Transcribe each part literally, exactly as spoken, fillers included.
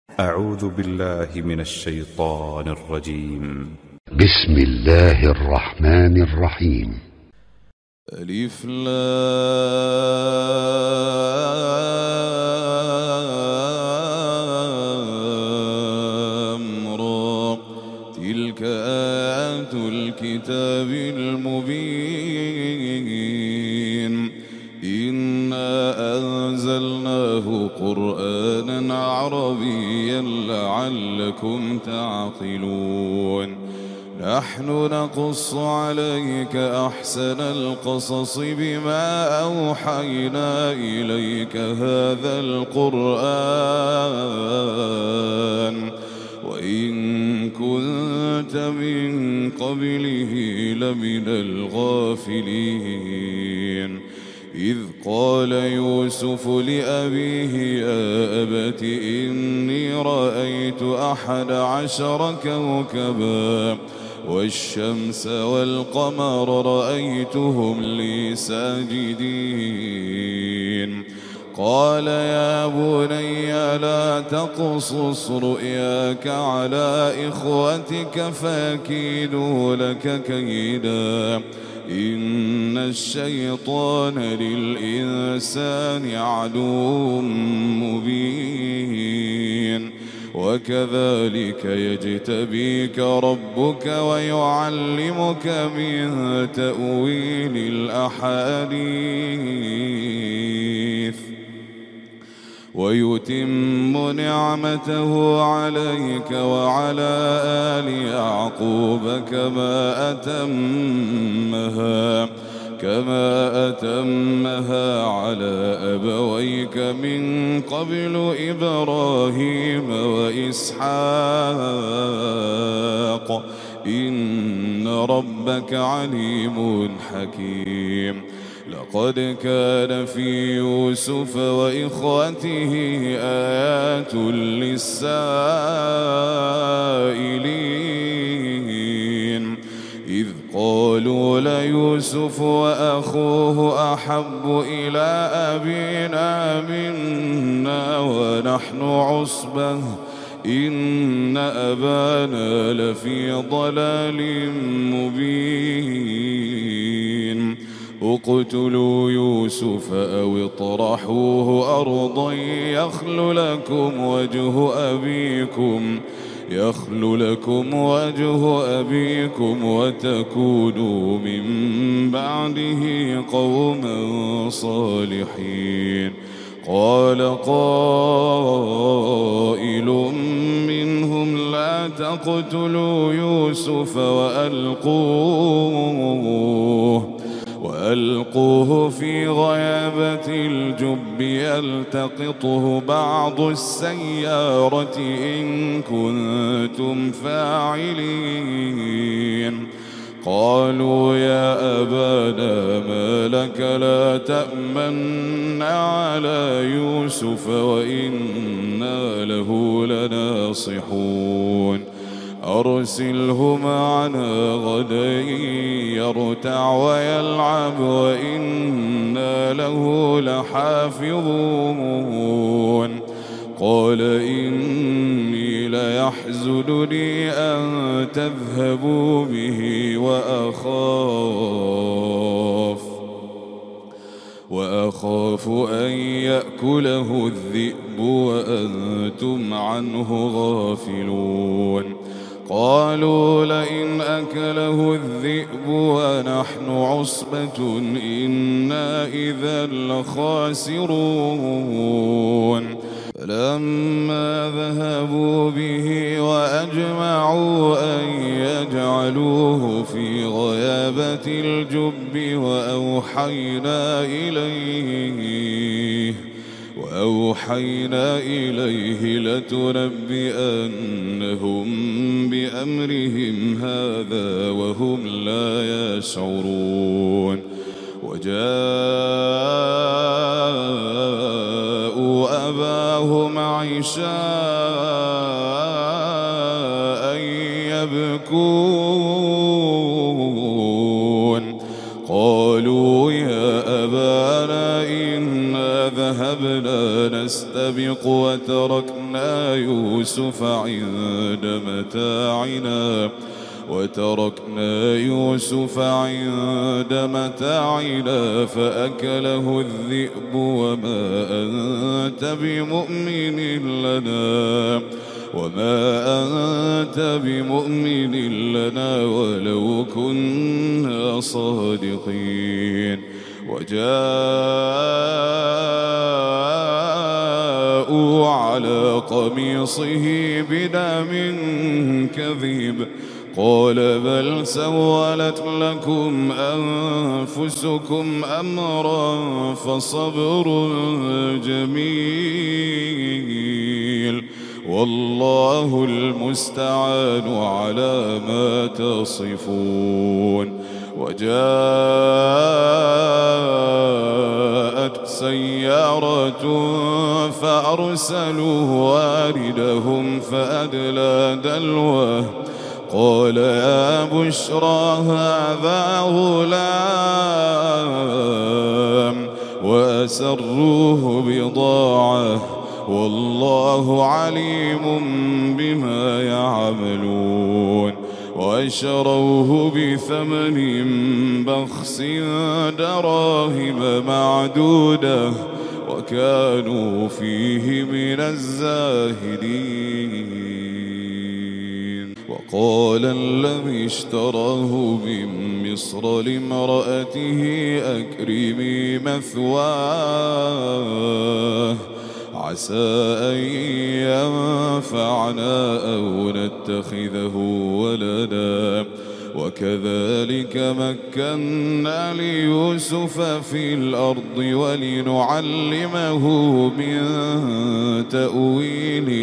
أعوذ بالله من الشيطان الرجيم. بسم الله الرحمن الرحيم. ألف لام را تلك آيات الكتاب المبين إنا أنزلناه قرآنا عربيا لعلكم تعقلون. نحن نقص عليك أحسن القصص بما أوحينا إليك هذا القرآن وإن كنت من قبله لمن الغافلين. إذ قال يوسف لأبيه يا أبت إني رأيت أحد عشر كوكبا والشمس والقمر رأيتهم لي ساجدين. قال يا بني لا تقصص رؤياك على إخوتك فيكيدوا لك كيدا إن الشيطان للإنسان عدو مبين. وكذلك يجتبيك ربك ويعلمك من تأويل الأحاديث ويتم نعمته عليك وعلى آل يعقوب كما أتمها كما أتمها على أبويك من قبل إبراهيم وإسحاق إن ربك عليم حكيم. لقد كان في يوسف وإخوته آيات للسائلين إذ قالوا ليوسف وأخوه أحب إلى أبينا منا ونحن عصبة إن أبانا لفي ضلال مبين. اقتلوا يوسف أو اطرحوه أرضا يخل لكم وجه أبيكم يخل لكم وجه أبيكم وتكونوا من بعده قوما صالحين. قال قائل منهم لا تقتلوا يوسف وألقوه وألقوه في غيابة الجب يلتقطه بعض السيارة إن كنتم فاعلين. قالوا يا أبانا ما لك لا تأمنا على يوسف وإنا له لناصحون. أرسله معنا غدا يرتع ويلعب وإنا له لحافظون. قال إني ليحزنني أن تذهبوا به وأخاف وأخاف أن يأكله الذئب وأنتم عنه غافلون. قالوا لئن أكله الذئب ونحن عصبة إنا إذا لخاسرون. فلما ذهبوا به وأجمعوا أن يجعلوه في غيابة الجب وأوحينا إليه وأوحينا إليه لتنبئنهم بأمرهم هذا وهم لا يشعرون. وجاءوا أباهم عشاء يبكون. قالوا يا أبانا إنا ذهبنا فذهبنا نستبق وتركنا يوسف عند متاعنا وتركنا يوسف عند متاعنا فأكله الذئب وما أنت بمؤمن لنا وما أنت بمؤمن لنا ولو كنا صادقين. وجاءوا على قميصه بدم كذب قال بل سولت لكم أنفسكم أمرا فصبر جميل والله المستعان على ما تصفون. وجاءت سيارة فأرسلوا واردهم فأدلى دلوه قال يا بشرى هذا غلام وأسروه بضاعة والله عليم بما يعملون. واشروه بثمن بخس دراهم معدودة وكانوا فيه من الزاهدين. وقال الذي اشتراه من مصر لامرأته أكرمي مثواه عسى أن ينفعنا أو نتخذه ولدا وكذلك مكنا ليوسف في الأرض ولنعلمه من تأويل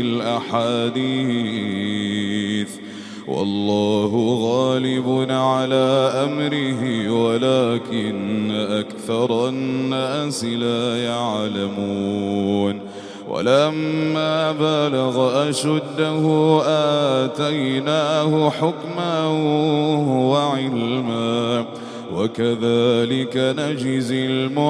الأحاديث والله غالب على أمره ولكن أكثر الناس لا يعلمون. ولما بلغ أشده آتيناه حكما وعلما وكذلك نجزي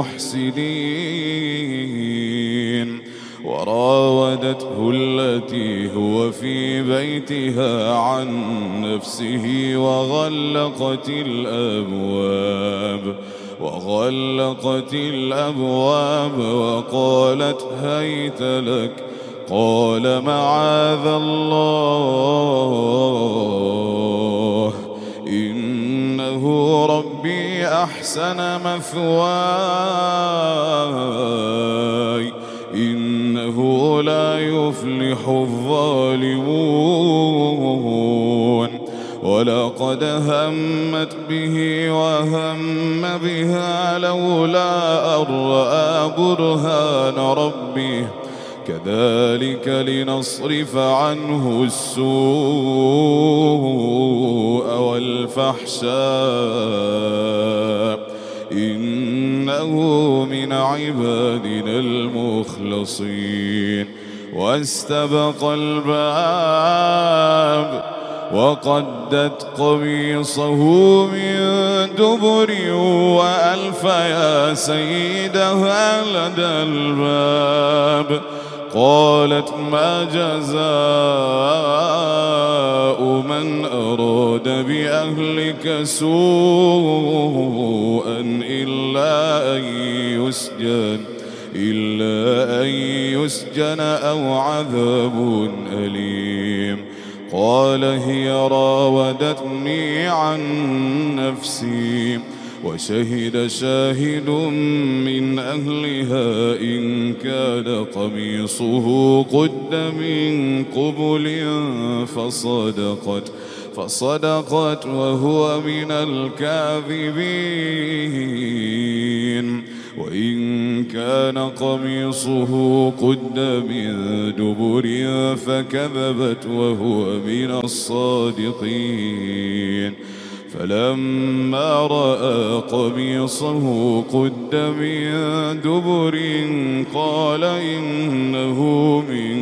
المحسنين. وراودته التي هو في بيتها عن نفسه وغلقت الأبواب وغلقت الأبواب وقالت هيت لك قال معاذ الله إنه ربي أحسن مثواي إنه لا يفلح الظالمون. ولقد همت به وهم بها لولا أن رأى برهان ربه كذلك لنصرف عنه السوء والفحشاء إنه من عبادنا المخلصين. واستبق الباب وقدت قميصه من دبر وألف يا سيدها لدى الباب قالت ما جزاء من أراد بأهلك سوءا إلا أن يسجن إلا أن يسجن أو عذاب أليم. قال هي راودتني عن نفسي وشهد شاهد من أهلها إن كان قميصه قد من قبل فصدقت فصدقت وهو من الكاذبين وإن كان قميصه قد من دبر فكذبت وهو من الصادقين. فلما رأى قميصه قد من دبر قال إنه من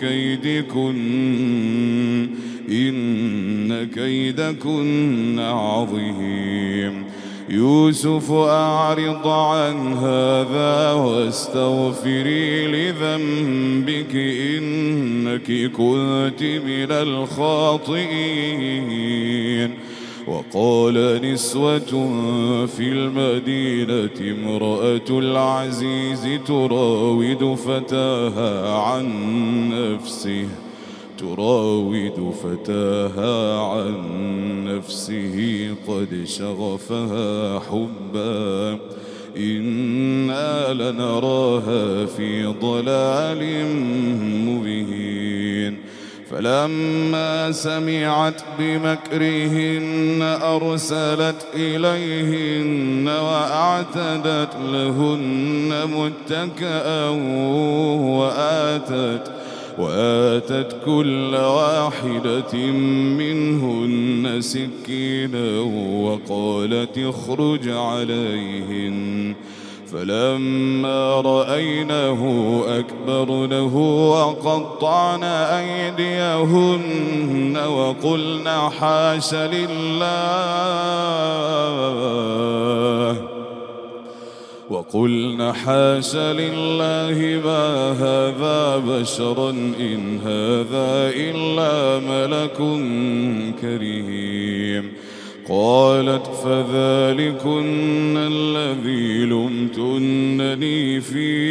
كيدكن إن كيدكن عظيم. يوسف أعرض عن هذا واستغفري لذنبك إنك كنت من الخاطئين. وقال نسوة في المدينة امرأة العزيز تراود فتاها عن نفسه تراود فتاها عن نفسه قد شغفها حبا إنا لنراها في ضلال مبين. فلما سمعت بمكرهن أرسلت إليهن وأعتدت لهن متكئا وآتت وآتت كل واحدة منهن سكينا وقالت اخرج عليهن. فلما رأينه أكبرنه وقطعن أيديهن وقلن حاش لله وقلن حاش لله ما هذا بشرا إن هذا إلا ملك كريم. قالت فذلكن الذي لمتنني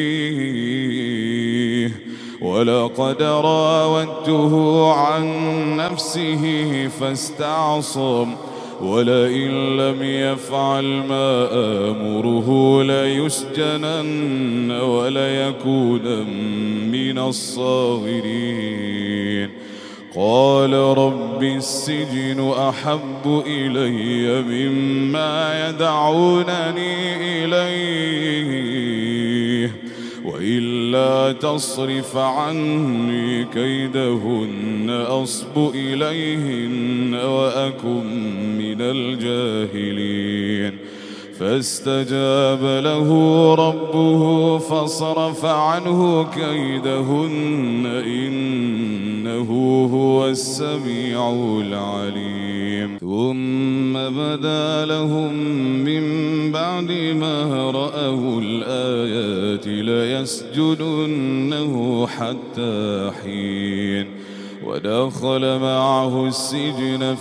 فيه ولقد راودته عن نفسه فاستعصم ولئن لم يفعل ما آمره ليسجنن وليكون من الصاغرين. قال رب السجن أحب إلي مما يدعونني إليه وإلا تصرف عني كيدهن أصب إليهن وأكن من الجاهلين. فاستجاب له ربه فصرف عنه كيدهن إنه هو السميع العليم. ثم بدا لهم من بعد ما رأوا الآيات ليسجننه حتى حين. ودخل معه السجن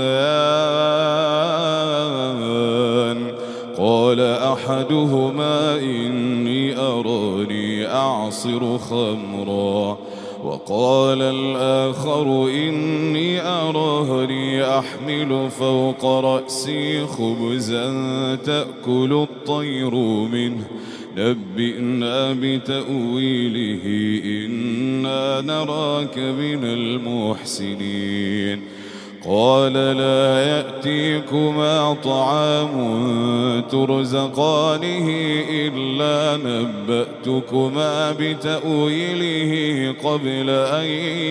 فتيان قال أحدهما إني أراني أعصر خمرا وقال الآخر إني أراني أحمل فوق رأسي خبزا تأكل الطير منه نبئنا بتأويله إنا نراك من المحسنين. قال لا يأتيكما طعام ترزقانه إلا نبأتكما بتأويله قبل أن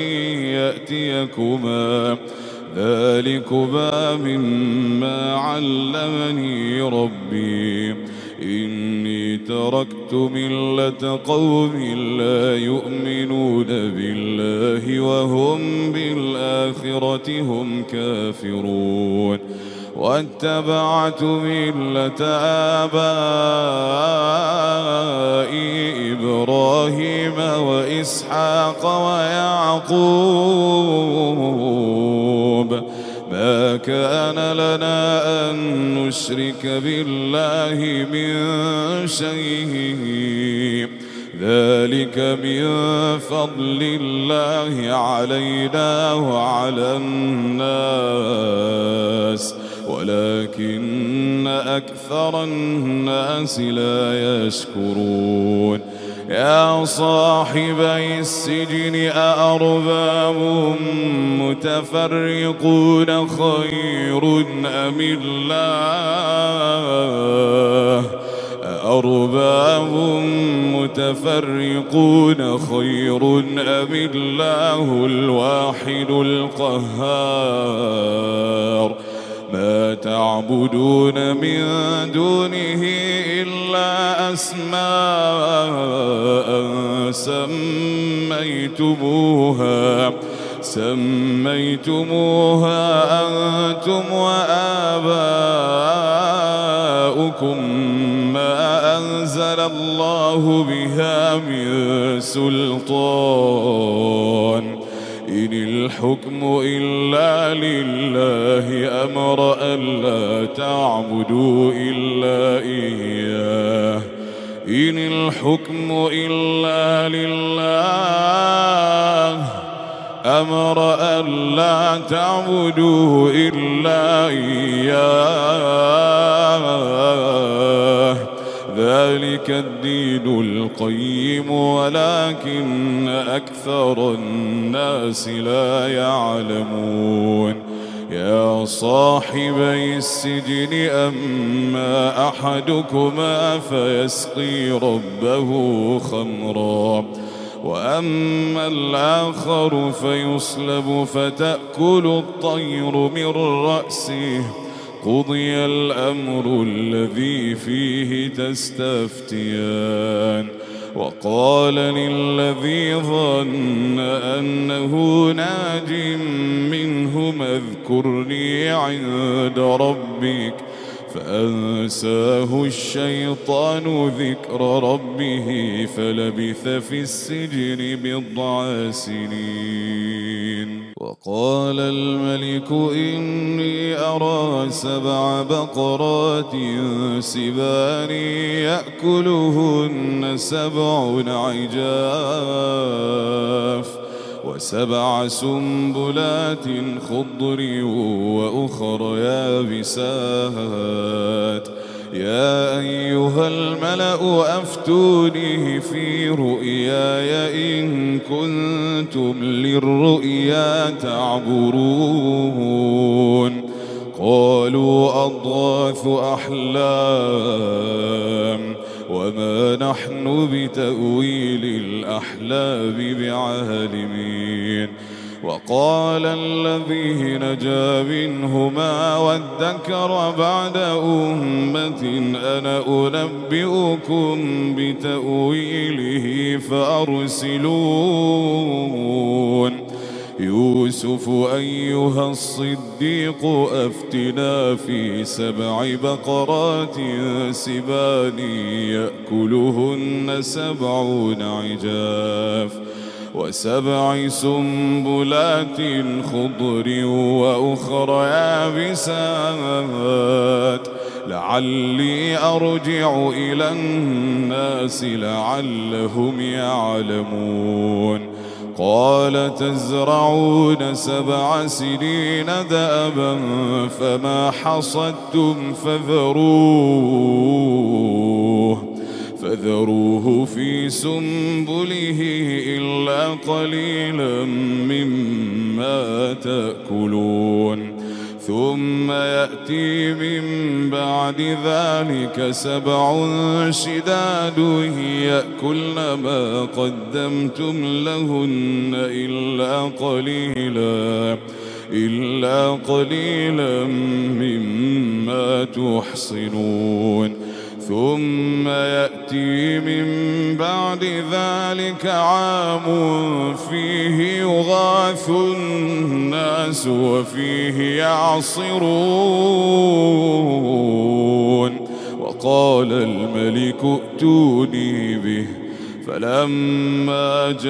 يأتيكما ذلكما مما علمني ربي إني تركت ملة قوم لا يؤمنون بالله وهم بالآخرة هم كافرون واتبعت ملة آبائي إبراهيم وإسحاق ويعقوب ما كان لنا أن نشرك بالله من شيء ذلك من فضل الله علينا وعلى الناس ولكن أكثر الناس لا يشكرون. يا صاحبي السجن أأرباب متفرقون خير أم الله أأرباب متفرقون خير أم الله الواحد القهار ما تعبدون من دونه إلا أسماء سميتموها سميتموها أنتم وآباؤكم ما أنزل الله بها من سلطان إن الحكم إلا لله أمر ألا تعبدوا إلا إياه إن الحكم إلا لله أمر ألا تعبدوا إلا إياه ذلك الدين القيم ولكن أكثر الناس لا يعلمون يا صاحبي السجن أما أحدكما فيسقي ربه خمرا وأما الآخر فيصلب فتأكل الطير من رأسه قضي الأمر الذي فيه تستفتيان وقال للذي ظن أنه ناج منه اذكرني عند ربك فأنساه الشيطان ذكر ربه فلبث في السجن بضع سنين وقال الملك إني أرى سبع بقرات سبان يأكلهن سبع عجاف وسبع سنبلات خضر وأخر يابسات يا أيها الملأ أفتوني في رؤياي إن كنتم للرؤيا تعبرون قالوا أضغاث أحلام وما نحن بتأويل الأحلام بعالمين وقال الذي نجا منهما وادكر بعد أمة أنا أنبئكم بتأويله فأرسلون يوسف أيها الصديق أفتنا في سبع بقرات سبان يأكلهن سبع عجاف وسبع سنبلات خضر وأخر يابسات لعلي أرجع إلى الناس لعلهم يعلمون قال تزرعون سبع سنين دأبا فما حصدتم فذروه فذروه في سنبله إلا قليلا مما تأكلون ثم يأتي من بعد ذلك سبع شداد يأكلن ما قدمتم لهن إلا قليلا إلا قليلا مما تحصنون ثم يأتي من بعد ذلك عام فيه يغاث الناس وفيه يعصرون وقال الملك ائتوني به فلما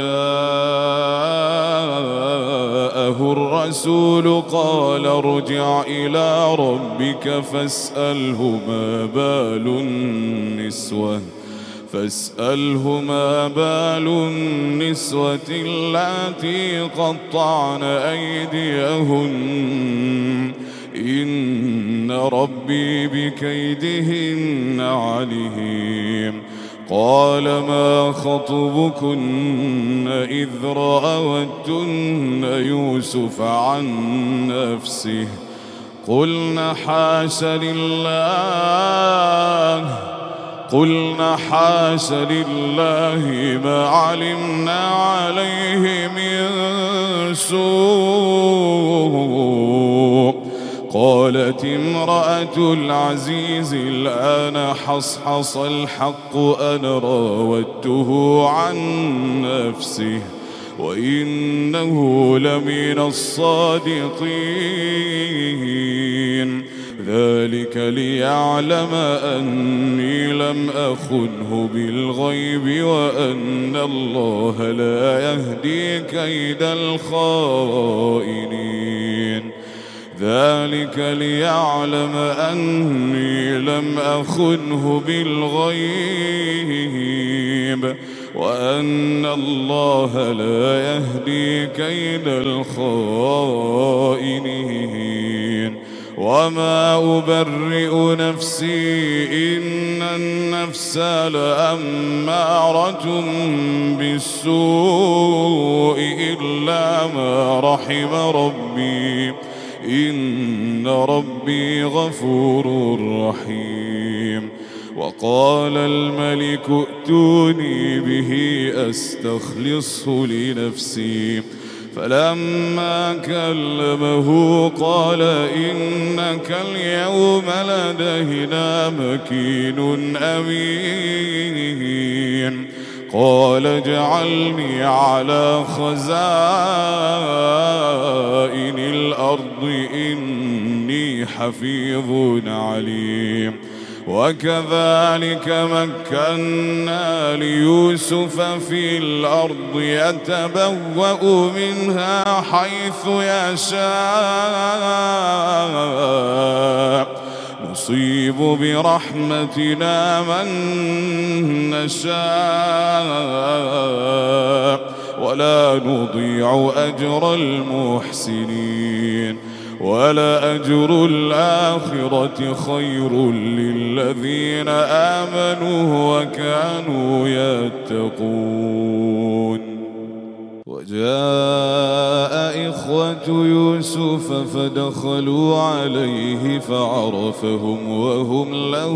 جاءه الرسول قال ارجع إلى ربك فاسأله ما بال النسوة فاسأله ما بال النسوة اللاتي قطعن أيديهن إن ربي بكيدهن عليم قال ما خطبكن إذ راودتن يوسف عن نفسه قلنا حاش لله قلنا حاش لله ما علمنا عليه من سوء قالت امرأة العزيز الآن حصحص الحق أنا راودته عن نفسه وإنه لمن الصادقين ذلك ليعلم أني لم أخنه بالغيب وأن الله لا يهدي كيد الخائنين ذلك ليعلم أني لم أخنه بالغيب وأن الله لا يهدي كيد الخائنين وما أبرئ نفسي إن النفس لأمارة بالسوء إلا ما رحم ربي إن ربي غفور رحيم وقال الملك ائتوني به أستخلصه لنفسي فلما كلمه قال إنك اليوم لدينا مكين أمين قال اجعلني على خزائن الأرض إني حفيظ عليم وكذلك مكنا ليوسف في الأرض يتبوأ منها حيث يشاء نصيب برحمتنا من نشاء ولا نضيع أجر المحسنين ولأجر الآخرة خير للذين آمنوا وكانوا يتقون وجاء إخوة يوسف فدخلوا عليه فعرفهم وهم له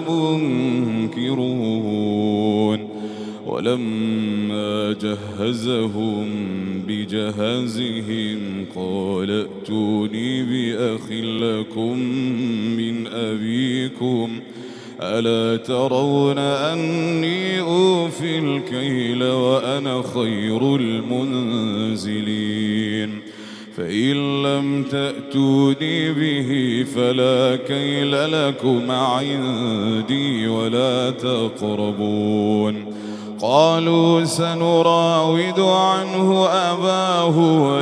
منكرون ولما جهزهم بجهازهم قال ائتوني بأخ لكم من أبيكم ألا ترون أني أوفي الكيل وأنا خير المنزلين فإن لم تأتوني به فلا كيل لكم عندي ولا تقربون قالوا سنراود عنه أباه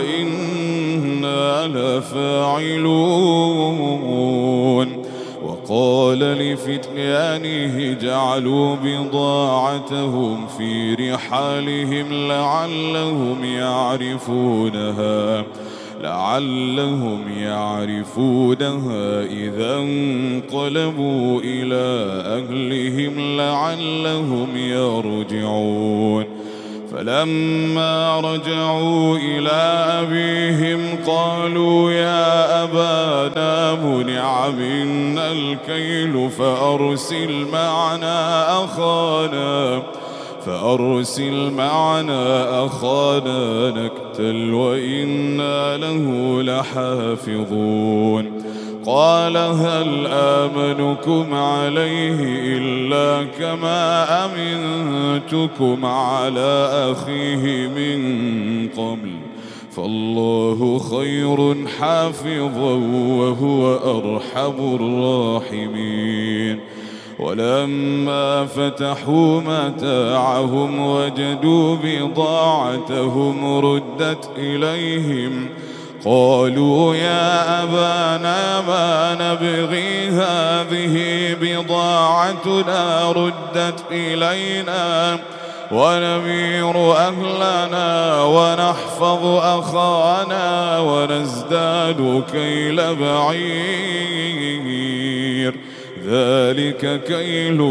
وإنا لفاعلون وقال لفتيانه جعلوا بضاعتهم في رحالهم لعلهم يعرفونها لعلهم يعرفونها إذا انقلبوا إلى أهلهم لعلهم يرجعون فلما رجعوا إلى أبيهم قالوا يا أبانا منع منا الكيل فأرسل معنا أخانا فأرسل معنا أخانا نكتل وإنا له لحافظون قال هل آمنكم عليه إلا كما أمنتكم على أخيه من قبل فالله خير حافظا وهو أرحم الراحمين ولما فتحوا متاعهم وجدوا بضاعتهم ردت إليهم قالوا يا أبانا ما نبغي هذه بضاعتنا ردت إلينا ونمير أهلنا ونحفظ أخانا ونزداد كيل بعير ذلك كيل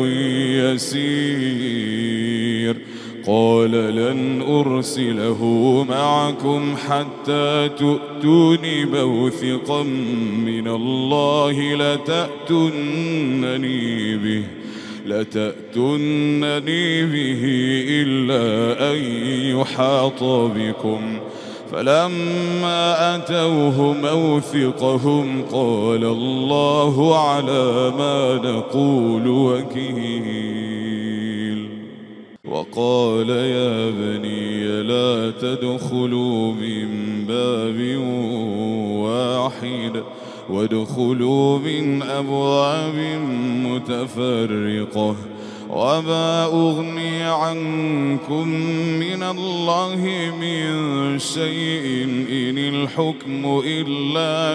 يسير قال لن أرسله معكم حتى تؤتوني موثقا من الله لتأتونني به لتأتونني به إلا أن يحاط بكم فلما أتوه موثقهم قال الله على ما نقول وكيل وقال يا بني لا تدخلوا من باب واحد وادخلوا من أبواب متفرقة وما أغني عنكم من الله من شيء إن الحكم إلا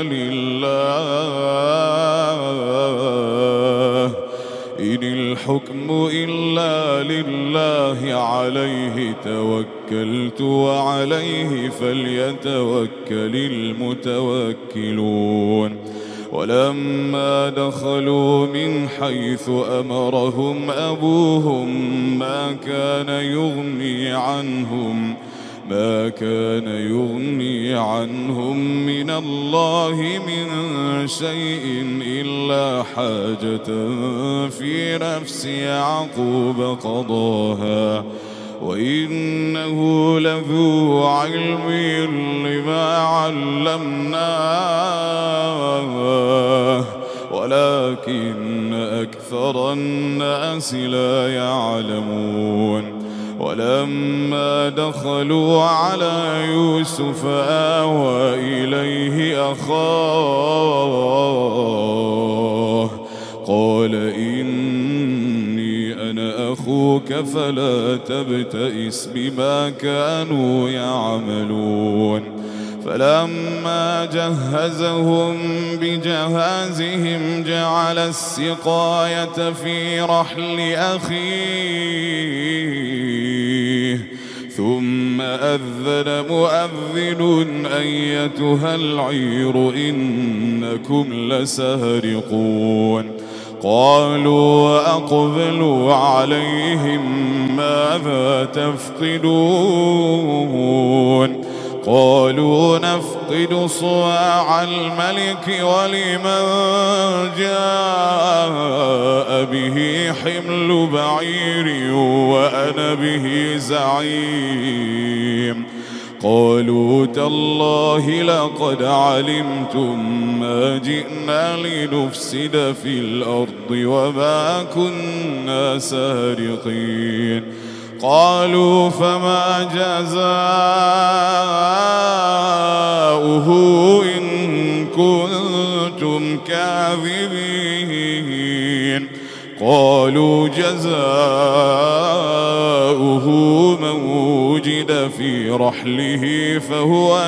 لله إن الحكم إلا لله عليه توكلت وعليه فليتوكل المتوكلون ولما دخلوا من حيث أمرهم أبوهم ما كان يغني عنهم ما كان يغني عنهم من الله من شيء إلا حاجة في نفس يعقوب قضاها وإنه لذو علم لما علمناه ولكن أكثر الناس لا يعلمون ولما دخلوا على يوسف آوى إليه أخاه قال إني أنا أخوك فلا تبتئس بما كانوا يعملون فلما جهزهم بجهازهم جعل السقاية في رحل أخيه ثم أذن مؤذن أيتها العير إنكم لسارقون قالوا وأقبلوا عليهم ماذا تفقدون قالوا نفقد صواع الملك ولمن جاء به حمل بعير وأنا به زعيم قالوا تالله لقد علمتم ما جئنا لنفسد في الأرض وما كنا سارقين قالوا فما جزاؤه إن كنتم كاذبين قالوا جزاؤه من وجد في رحله فهو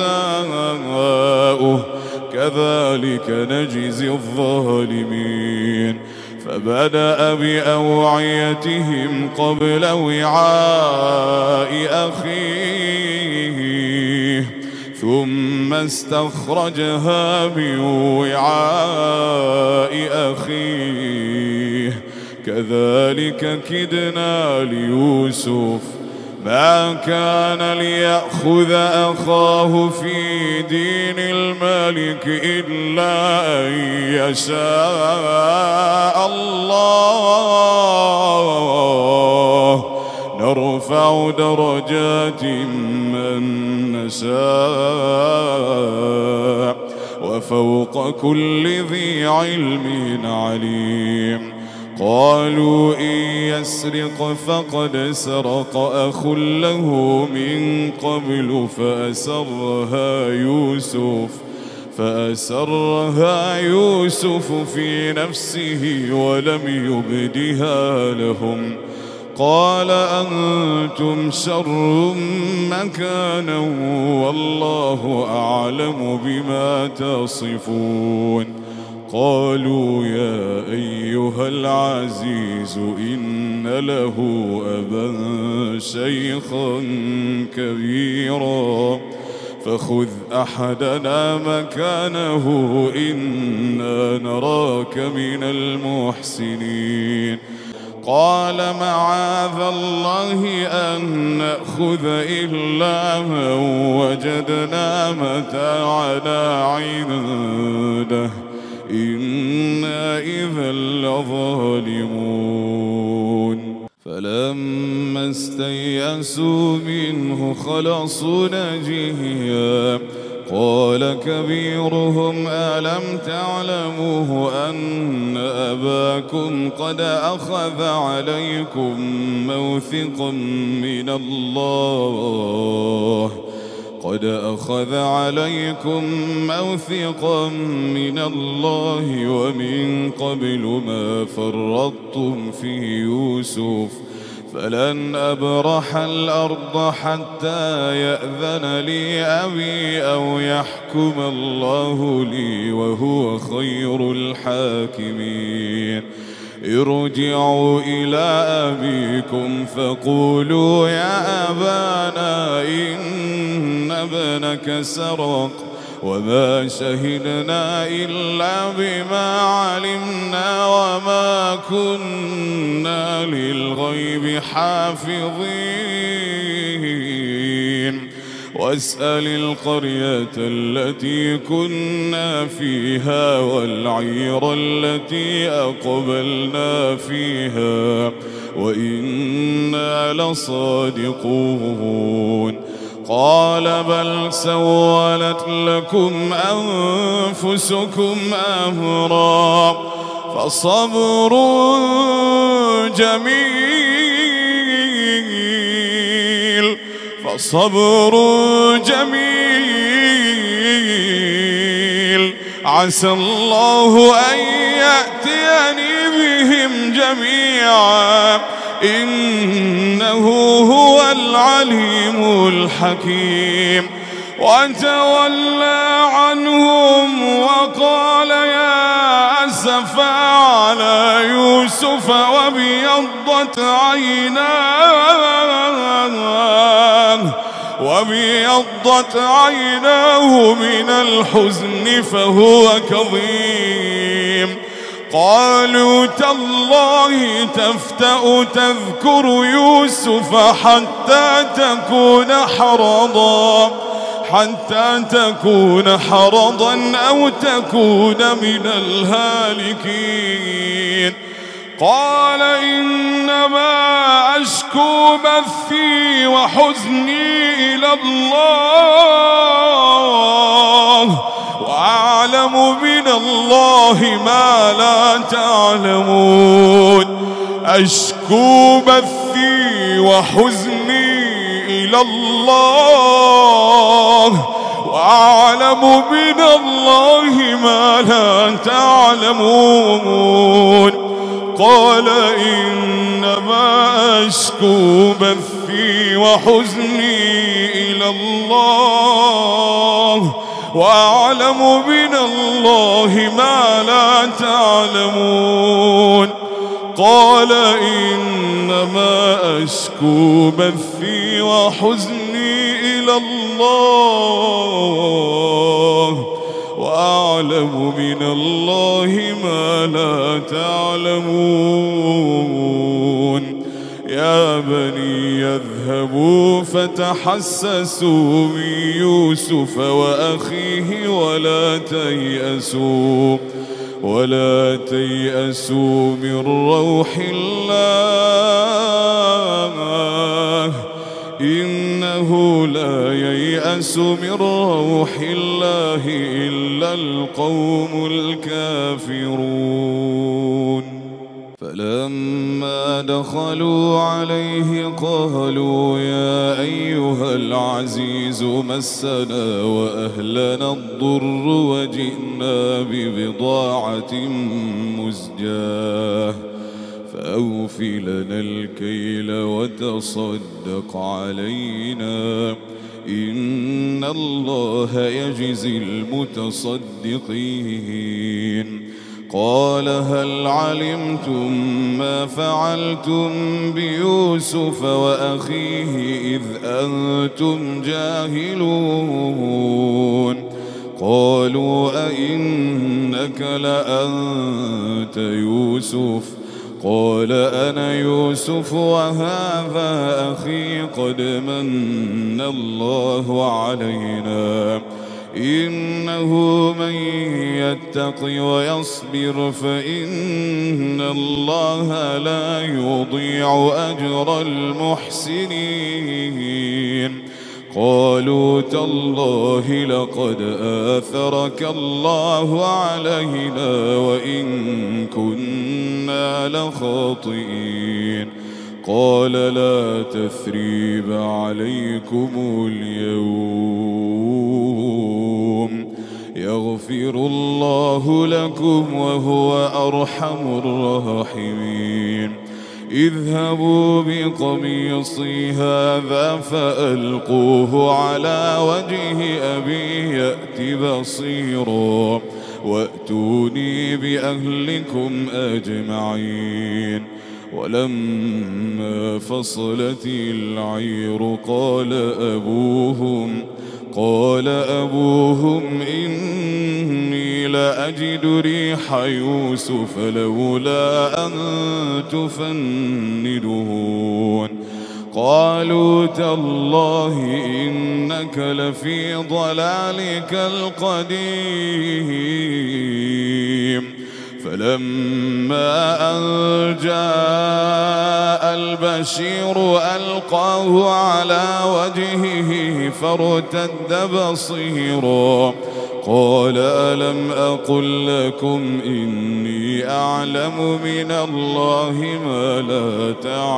جزاؤه كذلك نجزي الظالمين فبدأ بأوعيتهم قبل وعاء أخيه ثم استخرجها من وعاء أخيه كذلك كدنا ليوسف ما كان ليأخذ أخاه في دين الملك إلا أن يشاء الله نرفع درجات من نشاء وفوق كل ذي علم عليم قالوا إن يسرق فقد سرق أخ له من قبل فأسرها يوسف فأسرها يوسف في نفسه ولم يبدها لهم قال أنتم شر مكانا والله أعلم بما تصفون قالوا يا أيها العزيز إن له أبا شيخا كبيرا فخذ أحدنا مكانه إنا نراك من المحسنين قال معاذ الله أن نأخذ إلا من وجدنا متاعنا عنده إنا إذا لظالمون فلما استيئسوا منه خلصوا نجيا قال كبيرهم ألم تعلموا أن أباكم قد أخذ عليكم موثقا من الله قد أخذ عليكم موثقا من الله ومن قبل ما فرطتم في يوسف فلن أبرح الأرض حتى يأذن لي أبي أو يحكم الله لي وهو خير الحاكمين ارجعوا إلى أبيكم فقولوا يا أبانا إن ابنك سرق وما شهدنا إلا بما علمنا وما كنا للغيب حافظين واسأل القرية التي كنا فيها والعير التي أقبلنا فيها وإنا لصادقون قال بل سولت لكم أنفسكم أمرا فصبر جميل فصبر جميل عسى الله أن يأتيني بهم جميعا إنه هو العليم الحكيم وتولى عنهم وقال يا أسفا على يوسف وابيضت عيناه وابيضت عيناه من الحزن فهو كظيم قالوا تالله تفتأ تذكر يوسف حتى تكون حرضا حتى تكون حرضا أو تكون من الهالكين قال إنما أشكو بثي وحزني إلى الله وأعلم من الله ما لا تعلمون أشكو بثي وحزني إلى الله وأعلم من الله ما لا تعلمون قال إنما أشكو بثي وحزني إلى الله وأعلم من الله ما لا تعلمون قال إنما أشكو بثي وحزني إلى الله وأعلم من الله ما لا تعلمون يا بني يذهبوا فتحسسوا من يوسف وأخيه ولا تيأسوا ولا تيأسوا من روح الله إنه لا ييأس من روح الله إلا القوم الكافرون فلما دخلوا عليه قالوا يا أيها العزيز مسنا وأهلنا الضر وجئنا ببضاعة مزجاة فأوف لنا الكيل وتصدق علينا إن الله يجزي المتصدقين قال هل علمتم ما فعلتم بيوسف وأخيه إذ أنتم جاهلون قالوا أئنك لأنت يوسف قال أنا يوسف وهذا أخي قد من الله علينا إنه من يتق ويصبر فإن الله لا يضيع أجر المحسنين قالوا تالله لقد آثرك الله علينا وإن كنا لخاطئين قال لا تثريب عليكم اليوم يغفر الله لكم وهو أرحم الراحمين اذهبوا بقميصي هذا فألقوه على وجه أبي يأت بصيرا وأتوني بأهلكم أجمعين ولما فصلت العير قال أبوهم قال أبوهم إني لأجد ريح يوسف لولا أن تفندون قالوا تالله إنك لفي ضلالك القديم فلما أن جاء البشير ألقاه على وجهه فارتد بصيرا قال ألم أقل لكم إني أعلم من الله ما لا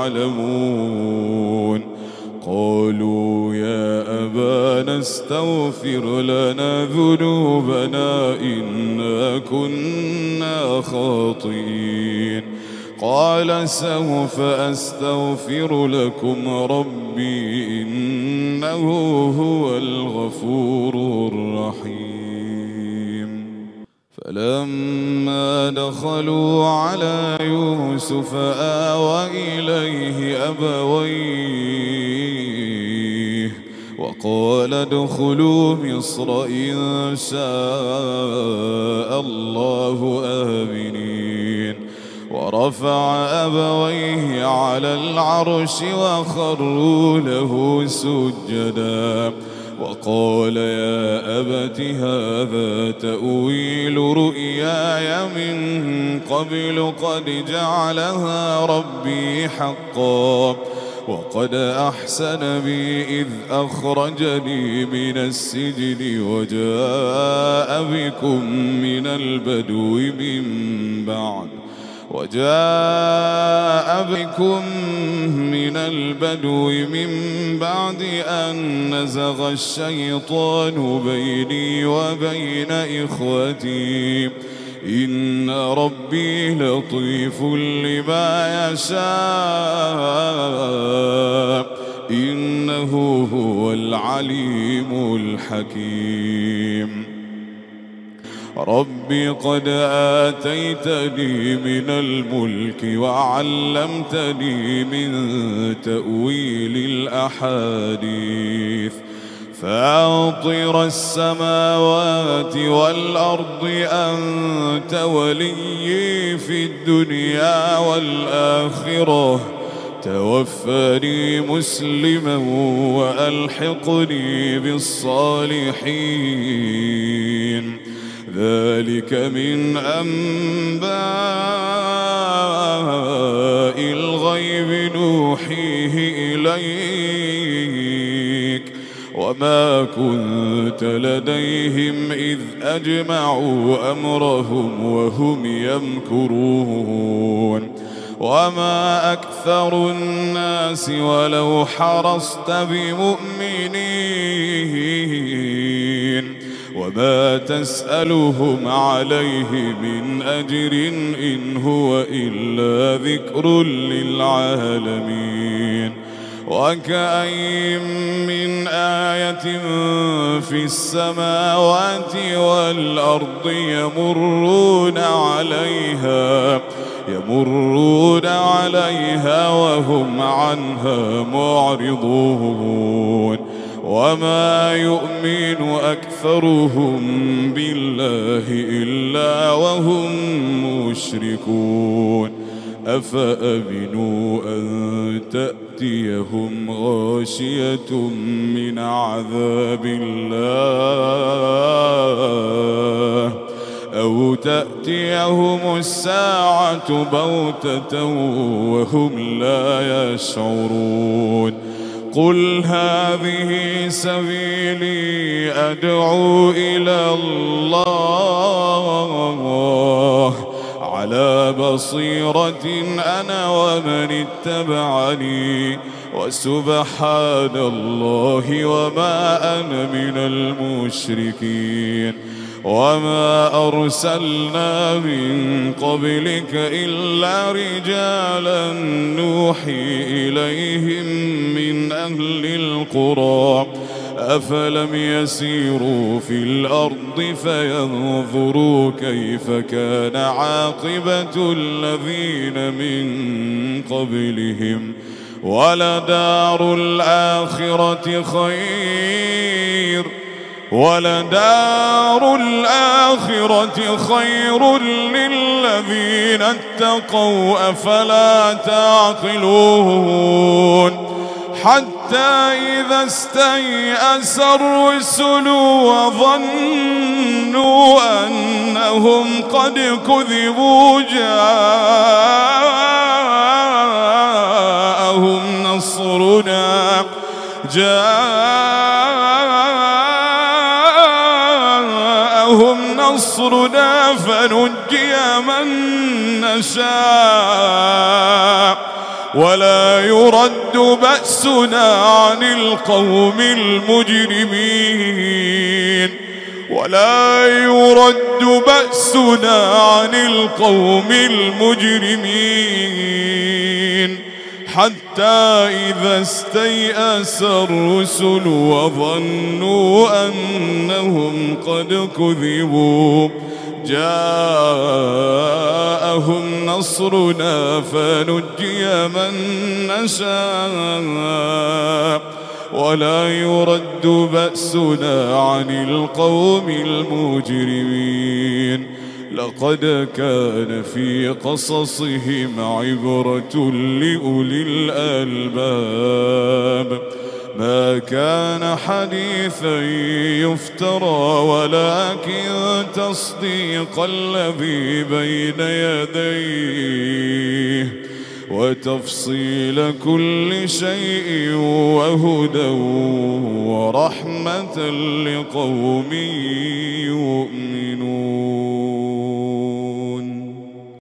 تعلمون قالوا يا أبانا استغفر لنا ذنوبنا إنا كنا خاطئين قال سوف أستغفر لكم ربي إنه هو الغفور الرحيم فلما دخلوا على يوسف آوى إليه أبويه وقال ادخلوا مصر إن شاء الله آمنين ورفع أبويه على العرش وخروا له سجدا وقال يا أبت هذا تأويل رؤياي من قبل قد جعلها ربي حقا وقد أحسن بي إذ أخرجني من السجن وجاء بكم من البدو من بعد وجاء بكم من البدو من بعد أن نزغ الشيطان بيني وبين إخوتي إن ربي لطيف لما يشاء إنه هو العليم الحكيم ربي قد آتيتني من الملك وعلمتني من تأويل الأحاديث فاطر السماوات والأرض أنت وليي في الدنيا والآخرة توفني مسلما وألحقني بالصالحين ذلك من أنباء الغيب نوحيه إليك وما كنت لديهم إذ أجمعوا أمرهم وهم يمكرون وما أكثر الناس ولو حرصت بمؤمنين وما تسألهم عليه من أجر إن هو إلا ذكر للعالمين وكأين من آية في السماوات والأرض يمرون عليها يمرون عليها وهم عنها معرضون وما يؤمن أكثرهم بالله إلا وهم مشركون أفأمنوا أن تأتيهم غاشية من عذاب الله أو تأتيهم الساعة بغتة وهم لا يشعرون قل هذه سبيلي أدعو إلى الله على بصيرة أنا ومن اتبعني وسبحان الله وما أنا من المشركين. وما أرسلنا من قبلك إلا رجالا نوحي إليهم من أهل القرى أفلم يسيروا في الأرض فينظروا كيف كان عاقبة الذين من قبلهم ولدار الآخرة خير ولدار الآخرة خير للذين اتقوا أفلا تعقلون. حتى إذا استيأس الرسل وظنوا أنهم قد كذبوا جاءهم نصرنا جاءهم نصرنا فنجي من نشاء ولا يرد بأسنا عن القوم المجرمين ولا يرد بأسنا عن القوم المجرمين. حتى إذا استيأس الرسل وظنوا أنهم قد كذبوا جاءهم نصرنا فنجي من نشاء ولا يرد بأسنا عن القوم المجرمين. لقد كان في قصصهم عبرة لأولي الألباب ما كان حديثا يفترى ولكن تصديق الذي بين يديه وتفصيل كل شيء وهدى ورحمة لقوم